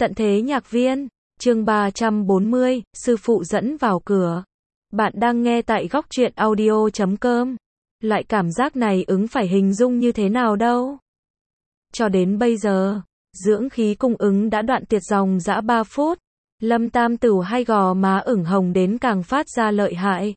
Tận thế nhạc viên, chương 340, sư phụ dẫn vào cửa. Bạn đang nghe tại góc truyện audio.com. Loại cảm giác này ứng phải hình dung như thế nào đâu. Cho đến bây giờ, dưỡng khí cung ứng đã đoạn tiệt dòng dã 3 phút. Lâm Tam Tửu hai gò má ửng hồng đến càng phát ra lợi hại.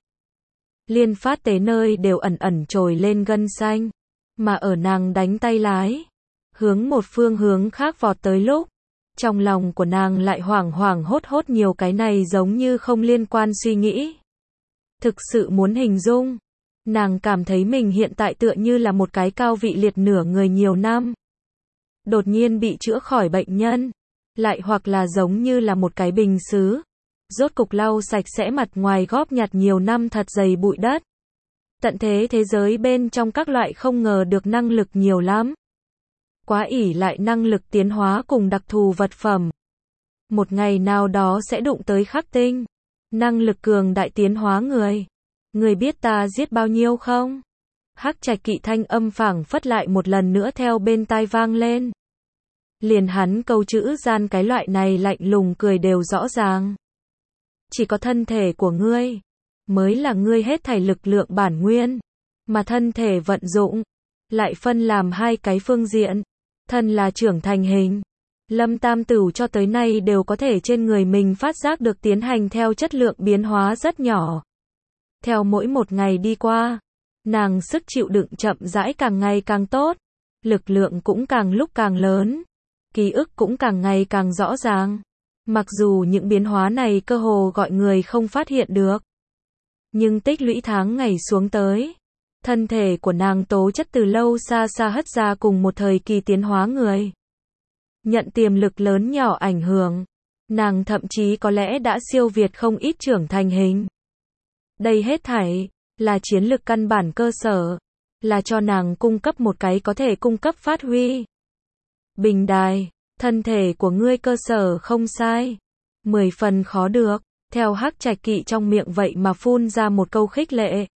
Liên phát tế nơi đều ẩn ẩn trồi lên gân xanh. Mà ở nàng đánh tay lái, hướng một phương hướng khác vọt tới lúc, trong lòng của nàng lại hoảng hoảng hốt hốt nhiều cái này giống như không liên quan suy nghĩ. Thực sự muốn hình dung, nàng cảm thấy mình hiện tại tựa như là một cái cao vị liệt nửa người nhiều năm. Đột nhiên bị chữa khỏi bệnh nhân, lại hoặc là giống như là một cái bình sứ, rốt cục lau sạch sẽ mặt ngoài góp nhặt nhiều năm thật dày bụi đất. Tận thế thế giới bên trong các loại không ngờ được năng lực nhiều lắm. Quá ỷ lại năng lực tiến hóa cùng đặc thù vật phẩm. Một ngày nào đó sẽ đụng tới khắc tinh. Năng lực cường đại tiến hóa người. Người biết ta giết bao nhiêu không? Hắc Trạch Kỵ thanh âm phảng phất lại một lần nữa theo bên tai vang lên. Liền hắn câu chữ gian cái loại này lạnh lùng cười đều rõ ràng. Chỉ có thân thể của ngươi mới là ngươi hết thảy lực lượng bản nguyên, mà thân thể vận dụng lại phân làm hai cái phương diện. Thân là trưởng thành hình. Lâm Tam Tửu cho tới nay đều có thể trên người mình phát giác được tiến hành theo chất lượng biến hóa rất nhỏ. Theo mỗi một ngày đi qua, nàng sức chịu đựng chậm rãi càng ngày càng tốt, lực lượng cũng càng lúc càng lớn, ký ức cũng càng ngày càng rõ ràng. Mặc dù những biến hóa này cơ hồ gọi người không phát hiện được, nhưng tích lũy tháng ngày xuống tới, thân thể của nàng tố chất từ lâu xa xa hất ra cùng một thời kỳ tiến hóa người. Nhận tiềm lực lớn nhỏ ảnh hưởng, nàng thậm chí có lẽ đã siêu việt không ít trưởng thành hình. Đây hết thảy là chiến lực căn bản cơ sở, là cho nàng cung cấp một cái có thể cung cấp phát huy. Bình đài, thân thể của ngươi cơ sở không sai, 10 phần khó được, theo Hắc Trạch Kỵ trong miệng vậy mà phun ra một câu khích lệ.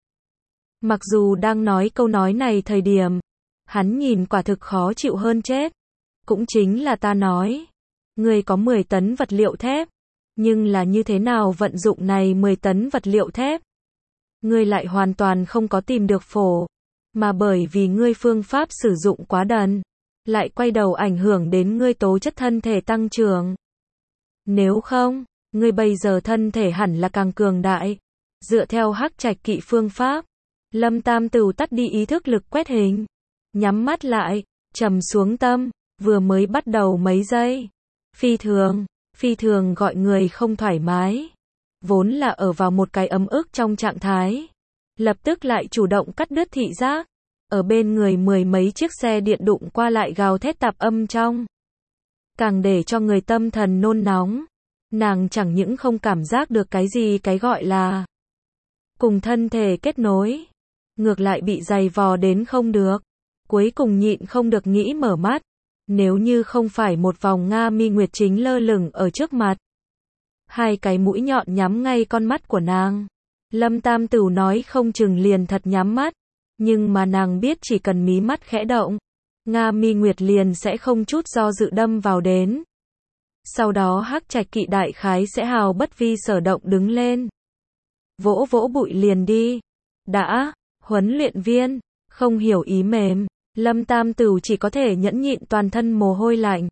Mặc dù đang nói câu nói này thời điểm, hắn nhìn quả thực khó chịu hơn chết. Cũng chính là ta nói, ngươi có 10 tấn vật liệu thép, nhưng là như thế nào vận dụng này 10 tấn vật liệu thép? Ngươi lại hoàn toàn không có tìm được phổ, mà bởi vì ngươi phương pháp sử dụng quá đần, lại quay đầu ảnh hưởng đến ngươi tố chất thân thể tăng trưởng. Nếu không, ngươi bây giờ thân thể hẳn là càng cường đại. Dựa theo Hắc Trạch Kỵ phương pháp, Lâm Tam Tửu tắt đi ý thức lực quét hình, nhắm mắt lại, trầm xuống tâm, vừa mới bắt đầu mấy giây. Phi thường gọi người không thoải mái. Vốn là ở vào một cái ấm ức trong trạng thái. Lập tức lại chủ động cắt đứt thị giác. Ở bên người mười mấy chiếc xe điện đụng qua lại gào thét tạp âm trong. Càng để cho người tâm thần nôn nóng. Nàng chẳng những không cảm giác được cái gì cái gọi là cùng thân thể kết nối, ngược lại bị dày vò đến không được. Cuối cùng nhịn không được nghĩ mở mắt. Nếu như không phải một vòng Nga mi nguyệt chính lơ lửng ở trước mặt, hai cái mũi nhọn nhắm ngay con mắt của nàng, Lâm Tam Tửu nói không chừng liền thật nhắm mắt. Nhưng mà nàng biết chỉ cần mí mắt khẽ động, Nga mi nguyệt liền sẽ không chút do dự đâm vào đến. Sau đó Hắc Trạch Kỵ đại khái sẽ hào bất vi sở động đứng lên, vỗ vỗ bụi liền đi. Đã, huấn luyện viên, không hiểu ý mềm, Lâm Tam Tửu chỉ có thể nhẫn nhịn toàn thân mồ hôi lạnh.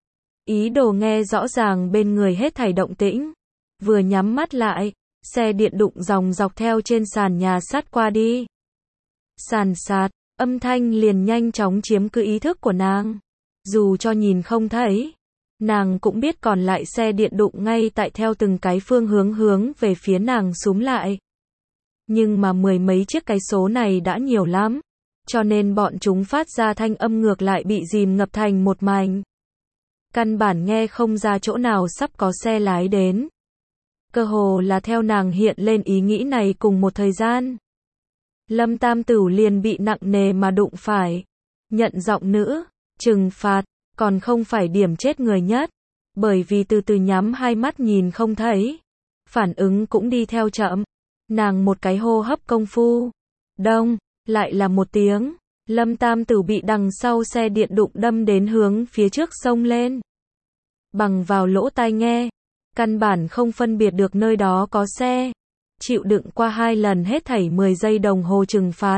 Ý đồ nghe rõ ràng bên người hết thảy động tĩnh. Vừa nhắm mắt lại, xe điện đụng dòng dọc theo trên sàn nhà sát qua đi. Sàn sạt, âm thanh liền nhanh chóng chiếm cứ ý thức của nàng. Dù cho nhìn không thấy, nàng cũng biết còn lại xe điện đụng ngay tại theo từng cái phương hướng về phía nàng xúm lại. Nhưng mà mười mấy chiếc cái số này đã nhiều lắm, cho nên bọn chúng phát ra thanh âm ngược lại bị dìm ngập thành một mảnh. Căn bản nghe không ra chỗ nào sắp có xe lái đến. Cơ hồ là theo nàng hiện lên ý nghĩ này cùng một thời gian. Lâm Tam Tửu liền bị nặng nề mà đụng phải. Nhận giọng nữ, trừng phạt, còn không phải điểm chết người nhất. Bởi vì từ từ nhắm hai mắt nhìn không thấy. Phản ứng cũng đi theo chậm. Nàng một cái hô hấp công phu. Đông, lại là một tiếng. Lâm Tam Tửu bị đằng sau xe điện đụng đâm đến hướng phía trước xông lên. bằng vào lỗ tai nghe, căn bản không phân biệt được nơi đó có xe. Chịu đựng qua 2 lần hết thảy 10 giây đồng hồ trừng phạt.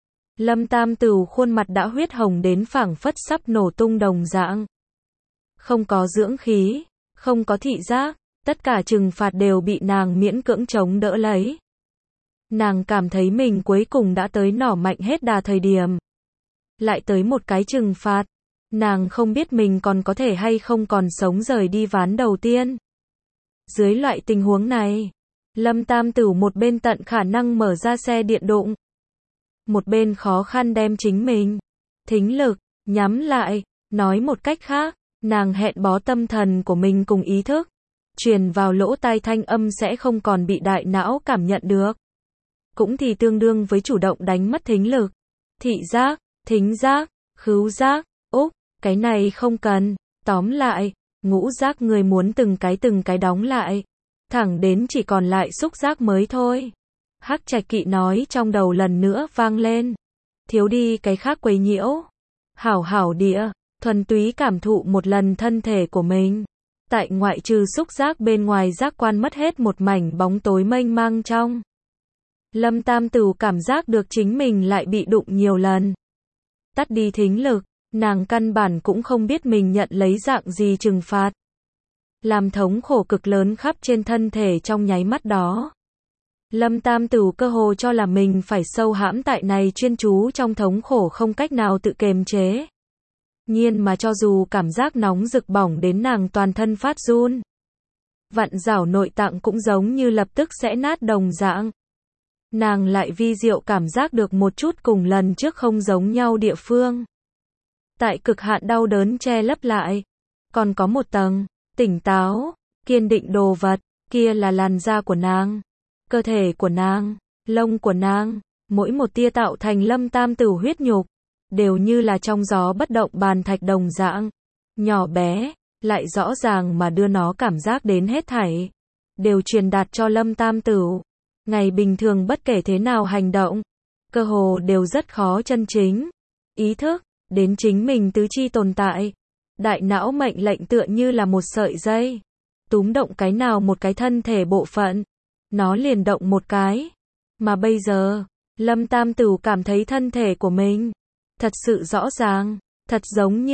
Lâm Tam Tửu khuôn mặt đã huyết hồng đến phảng phất sắp nổ tung đồng dạng. Không có dưỡng khí, không có thị giác, tất cả trừng phạt đều bị nàng miễn cưỡng chống đỡ lấy. Nàng cảm thấy mình cuối cùng đã tới nỏ mạnh hết đà thời điểm. Lại tới một cái trừng phạt. Nàng không biết mình còn có thể hay không còn sống rời đi ván đầu tiên. Dưới loại tình huống này, Lâm Tam Tửu một bên tận khả năng mở ra xe điện đụng. Một bên khó khăn đem chính mình, thính lực, nhắm lại, nói một cách khác, nàng hẹn bó tâm thần của mình cùng ý thức. Truyền vào lỗ tai thanh âm sẽ không còn bị đại não cảm nhận được. Cũng thì tương đương với chủ động đánh mất thính lực, thị giác, thính giác, khứu giác, cái này không cần, tóm lại, ngũ giác người muốn từng cái đóng lại, thẳng đến chỉ còn lại xúc giác mới thôi. Hắc Trạch Kỵ nói trong đầu lần nữa vang lên, thiếu đi cái khác quấy nhiễu, hảo hảo địa, thuần túy cảm thụ một lần thân thể của mình. Tại ngoại trừ xúc giác bên ngoài giác quan mất hết một mảnh bóng tối mênh mang trong. Lâm Tam Tửu cảm giác được chính mình lại bị đụng nhiều lần. Tắt đi thính lực, nàng căn bản cũng không biết mình nhận lấy dạng gì trừng phạt. Làm thống khổ cực lớn khắp trên thân thể trong nháy mắt đó. Lâm Tam Tửu cơ hồ cho là mình phải sâu hãm tại này chuyên chú trong thống khổ không cách nào tự kiềm chế. Nhiên mà cho dù cảm giác nóng rực bỏng đến nàng toàn thân phát run. Vặn rảo nội tạng cũng giống như lập tức sẽ nát đồng dạng. Nàng lại vi diệu cảm giác được một chút cùng lần trước không giống nhau địa phương. Tại cực hạn đau đớn che lấp lại. Còn có một tầng, tỉnh táo, kiên định đồ vật, kia là làn da của nàng, cơ thể của nàng, lông của nàng, mỗi một tia tạo thành Lâm Tam Tửu huyết nhục, đều như là trong gió bất động bàn thạch đồng dạng, nhỏ bé, lại rõ ràng mà đưa nó cảm giác đến hết thảy, đều truyền đạt cho Lâm Tam Tửu. Ngày bình thường bất kể thế nào hành động, cơ hồ đều rất khó chân chính, ý thức, đến chính mình tứ chi tồn tại. Đại não mệnh lệnh tựa như là một sợi dây, túm động cái nào một cái thân thể bộ phận, nó liền động một cái. Mà bây giờ, Lâm Tam Tửu cảm thấy thân thể của mình thật sự rõ ràng, thật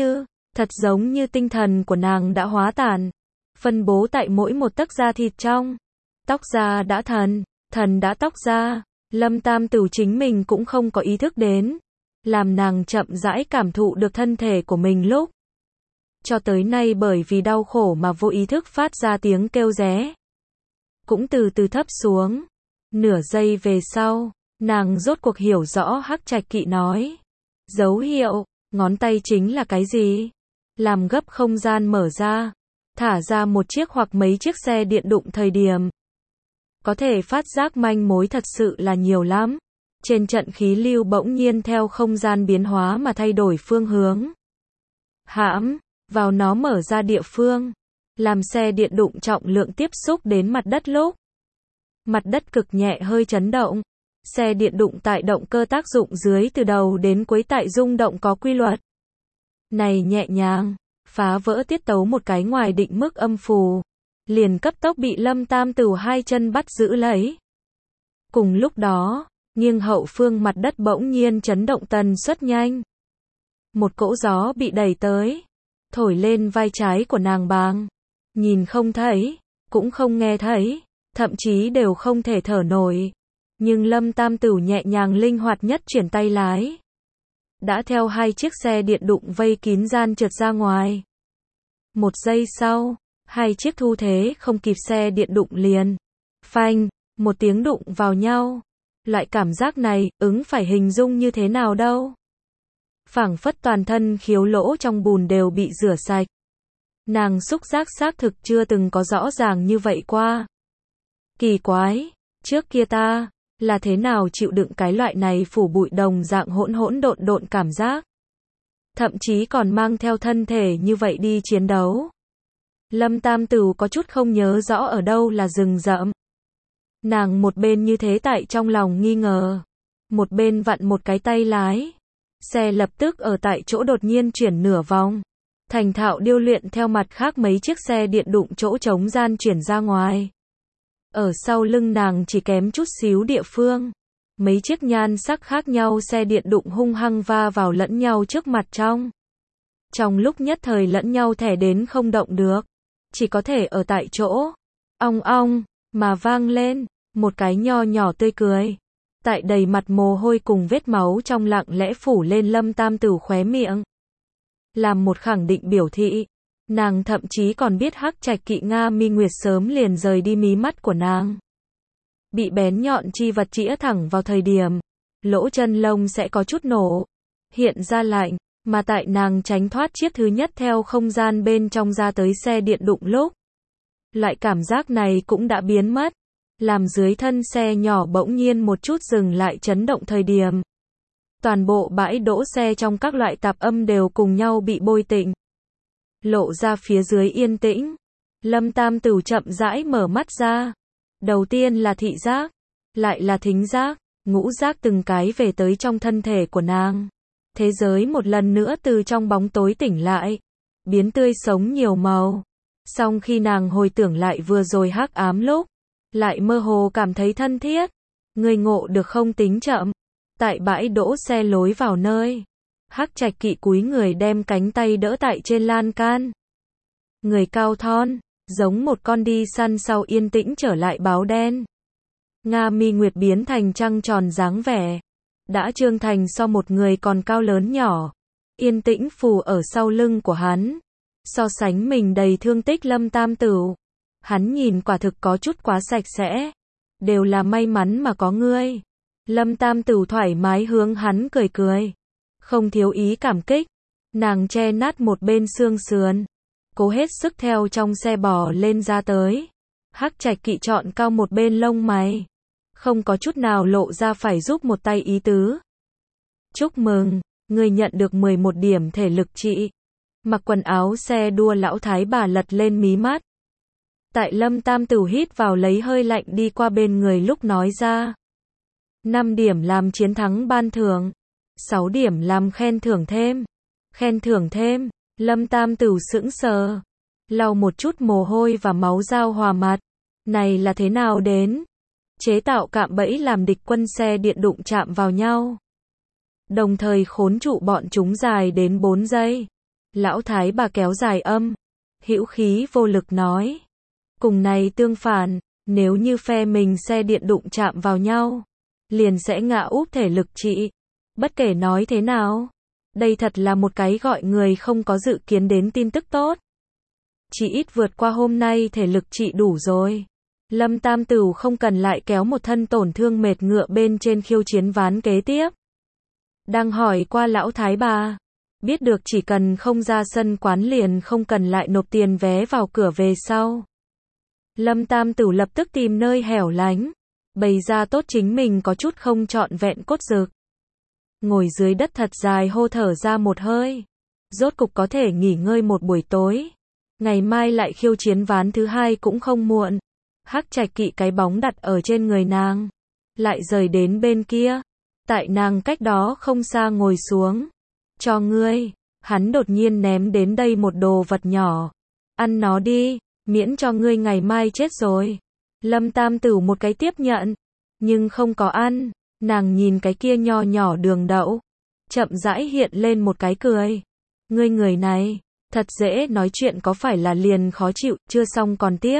giống như tinh thần của nàng đã hóa tàn, phân bố tại mỗi một tấc da thịt trong. Tóc da đã thần, thần đã tóc da. Lâm Tam Tửu chính mình cũng không có ý thức đến, làm nàng chậm rãi cảm thụ được thân thể của mình lúc. Cho tới nay bởi vì đau khổ mà vô ý thức phát ra tiếng kêu ré. Cũng từ từ thấp xuống. Nửa giây về sau, nàng rốt cuộc hiểu rõ Hắc Trạch Kỵ nói. Dấu hiệu, ngón tay chính là cái gì? Làm gấp không gian mở ra, thả ra một chiếc hoặc mấy chiếc xe điện đụng thời điểm. Có thể phát giác manh mối thật sự là nhiều lắm. Trên trận khí lưu bỗng nhiên theo không gian biến hóa mà thay đổi phương hướng. Hãm vào nó mở ra địa phương, làm xe điện đụng trọng lượng tiếp xúc đến mặt đất lúc. Mặt đất cực nhẹ hơi chấn động. Xe điện đụng tại động cơ tác dụng dưới từ đầu đến cuối tại rung động có quy luật. Này nhẹ nhàng, phá vỡ tiết tấu một cái ngoài định mức âm phù. Liền cấp tốc bị Lâm Tam Tửu hai chân bắt giữ lấy. Cùng lúc đó, nghiêng hậu phương mặt đất bỗng nhiên chấn động tần suất nhanh. Một cỗ gió bị đẩy tới, thổi lên vai trái của nàng bàng. Nhìn không thấy, cũng không nghe thấy, thậm chí đều không thể thở nổi. Nhưng Lâm Tam Tửu nhẹ nhàng linh hoạt nhất chuyển tay lái. Đã theo hai chiếc xe điện đụng vây kín gian trượt ra ngoài. Một giây sau, hai chiếc thu thế không kịp xe điện đụng liền. Phanh, một tiếng đụng vào nhau. Loại cảm giác này, phải hình dung như thế nào đâu. Phảng phất toàn thân khiếu lỗ trong bùn đều bị rửa sạch. Nàng xúc giác xác thực chưa từng có rõ ràng như vậy qua. Kỳ quái, trước kia ta là thế nào chịu đựng cái loại này phủ bụi đồng dạng hỗn độn cảm giác. Thậm chí còn mang theo thân thể như vậy đi chiến đấu. Lâm Tam Tửu có chút không nhớ rõ ở đâu là rừng rậm. Nàng một bên như thế tại trong lòng nghi ngờ, một bên vặn một cái tay lái. Xe lập tức ở tại chỗ đột nhiên chuyển nửa vòng. thành thạo điêu luyện theo mặt khác mấy chiếc xe điện đụng chỗ trống gian chuyển ra ngoài. Ở sau lưng nàng chỉ kém chút xíu địa phương. Mấy chiếc nhan sắc khác nhau xe điện đụng hung hăng va vào lẫn nhau trước mặt trong lúc nhất thời lẫn nhau thẻ đến không động được. Chỉ có thể ở tại chỗ. Ong ong, mà vang lên, một cái nho nhỏ tươi cười. Tại đầy mặt mồ hôi cùng vết máu trong lặng lẽ phủ lên Lâm Tam Tửu khóe miệng. Làm một khẳng định biểu thị. Nàng thậm chí còn biết Hắc Trạch Kỵ Nga Mi Nguyệt sớm liền rời đi mí mắt của nàng. Bị bén nhọn chi vật chĩa thẳng vào thời điểm, lỗ chân lông sẽ có chút nổ, hiện ra lạnh, mà tại nàng tránh thoát chiếc thứ nhất theo không gian bên trong ra tới xe điện đụng lúc. Loại cảm giác này cũng đã biến mất, làm dưới thân xe nhỏ bỗng nhiên một chút dừng lại chấn động thời điểm. Toàn bộ bãi đỗ xe trong các loại tạp âm đều cùng nhau bị bôi tịnh. Lộ ra phía dưới yên tĩnh. Lâm Tam Tửu chậm rãi mở mắt ra. Đầu tiên là thị giác, lại là thính giác, ngũ giác từng cái về tới trong thân thể của nàng. Thế giới một lần nữa từ trong bóng tối tỉnh lại, biến tươi sống nhiều màu. Song khi nàng hồi tưởng lại vừa rồi hắc ám lúc, lại mơ hồ cảm thấy thân thiết. Người ngộ được không tính chậm. Tại bãi đỗ xe lối vào nơi, Hắc Trạch Kỵ cúi người đem cánh tay đỡ tại trên lan can. Người cao thon, giống một con đi săn sau yên tĩnh trở lại báo đen. Nga Mi Nguyệt biến thành trăng tròn dáng vẻ, đã trương thành so một người còn cao lớn nhỏ, yên tĩnh phù ở sau lưng của hắn. So sánh mình đầy thương tích Lâm Tam Tửu, hắn nhìn quả thực có chút quá sạch sẽ. Đều là may mắn mà có ngươi. Lâm Tam Tửu thoải mái hướng hắn cười cười, không thiếu ý cảm kích. Nàng che nát một bên xương sườn, cố hết sức theo trong xe bò lên ra tới. Hắc Trạch Kỵ chọn cao một bên lông mày, không có chút nào lộ ra phải giúp một tay ý tứ. Chúc mừng, người nhận được 11 điểm thể lực trị. Mặc quần áo xe đua lão thái bà lật lên mí mắt. Tại Lâm Tam Tửu hít vào lấy hơi lạnh đi qua bên người lúc nói ra. 5 điểm làm chiến thắng ban thưởng, 6 điểm làm khen thưởng thêm. Khen thưởng thêm, Lâm Tam Tửu sững sờ, lau một chút mồ hôi và máu dao hòa mặt. Này là thế nào đến? Chế tạo cạm bẫy làm địch quân xe điện đụng chạm vào nhau, đồng thời khốn trụ bọn chúng dài đến 4 giây. Lão thái bà kéo dài âm, hữu khí vô lực nói. Cùng này tương phản, nếu như phe mình xe điện đụng chạm vào nhau, liền sẽ ngã úp thể lực trị. Bất kể nói thế nào, đây thật là một cái gọi người không có dự kiến đến tin tức tốt. Chỉ ít vượt qua hôm nay thể lực trị đủ rồi. Lâm Tam Tửu không cần lại kéo một thân tổn thương mệt ngựa bên trên khiêu chiến ván kế tiếp. Đang hỏi qua lão thái bà, biết được chỉ cần không ra sân quán liền không cần lại nộp tiền vé vào cửa về sau. Lâm Tam Tửu lập tức tìm nơi hẻo lánh, bày ra tốt chính mình có chút không trọn vẹn cốt dực. Ngồi dưới đất thật dài hô thở ra một hơi. Rốt cục có thể nghỉ ngơi một buổi tối. Ngày mai lại khiêu chiến ván thứ hai cũng không muộn. Hắc Trạch Kỵ cái bóng đặt ở trên người nàng, lại rời đến bên kia. Tại nàng cách đó không xa ngồi xuống. Cho ngươi, hắn đột nhiên ném đến đây một đồ vật nhỏ. Ăn nó đi, miễn cho ngươi ngày mai chết rồi. Lâm Tam Tửu một cái tiếp nhận, nhưng không có ăn. Nàng nhìn cái kia nho nhỏ đường đậu, chậm rãi hiện lên một cái cười. Ngươi người này, thật dễ nói chuyện có phải là liền khó chịu, chưa xong còn tiếp.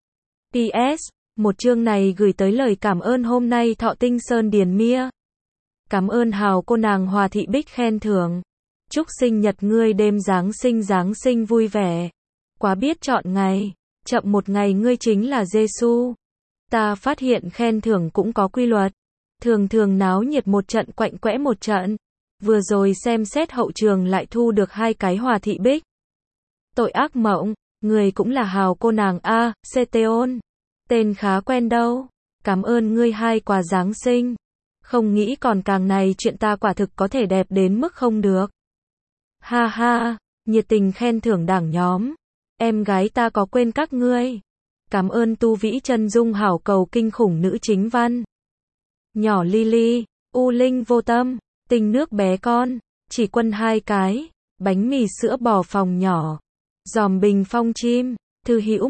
PS, một chương này gửi tới lời cảm ơn hôm nay Thọ Tinh Sơn Điền Mia. Cảm ơn hào cô nàng Hòa Thị Bích khen thưởng. Chúc sinh nhật ngươi đêm Giáng sinh vui vẻ. Quá biết chọn ngày, chậm một ngày ngươi chính là Giêsu. Ta phát hiện khen thưởng cũng có quy luật. Thường thường náo nhiệt một trận quạnh quẽ một trận. Vừa rồi xem xét hậu trường lại thu được 2 cái Hòa Thị Bích. Tội ác mộng, người cũng là hào cô nàng A, Ceteon. Tên khá quen đâu. Cảm ơn ngươi 2 quà Giáng sinh. Không nghĩ còn càng này chuyện ta quả thực có thể đẹp đến mức không được. Ha ha, nhiệt tình khen thưởng đảng nhóm. Em gái ta có quên các ngươi. Cảm ơn tu vĩ chân dung hảo cầu kinh khủng nữ chính văn. Nhỏ Lily, U Linh vô tâm, tình nước bé con, chỉ quân 2 cái. Bánh mì sữa bò phòng nhỏ. Giòm bình phong chim. Thư hữu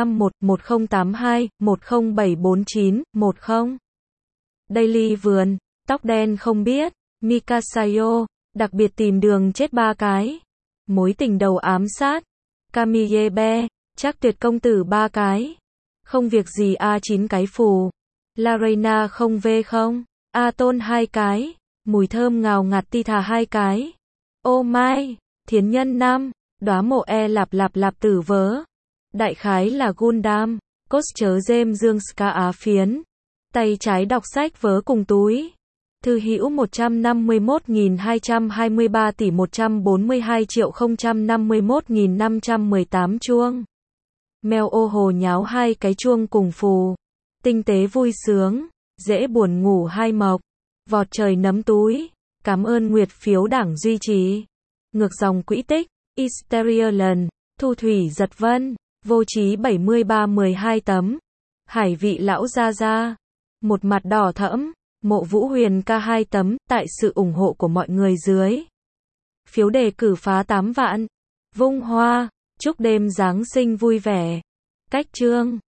151-1082-10749-10. Daily vườn. Tóc đen không biết. Mikasayo. Đặc biệt tìm đường chết 3 cái. Mối tình đầu ám sát. Kamiyebe. Chắc tuyệt công tử 3 cái. Không việc gì A9 cái phù. La Reina không V không. A Tôn 2 cái. Mùi thơm ngào ngạt ti thà 2 cái. Ô mai. Thiến nhân 5. Đóa mộ E lạp lạp lạp tử vớ. Đại khái là Gundam. Cốt chớ dêm dương ska á phiến. Tay trái đọc sách vớ cùng túi. Thư hữu 151.223 tỷ 142.051.518 chuông. Mèo ô hồ nháo 2 cái chuông cùng phù. Tinh tế vui sướng. Dễ buồn ngủ 2 mộc. Vọt trời nấm túi. Cảm ơn Nguyệt phiếu đảng duy trì. Ngược dòng quỹ tích. Hysteria lần. Thu thủy giật vân. Vô trí 73-12 tấm. Hải vị lão gia gia. Một mặt đỏ thẫm. Mộ Vũ Huyền ca 2 tấm. Tại sự ủng hộ của mọi người dưới. Phiếu đề cử phá 8 vạn. Vung hoa. Chúc đêm Giáng sinh vui vẻ. Cách chương.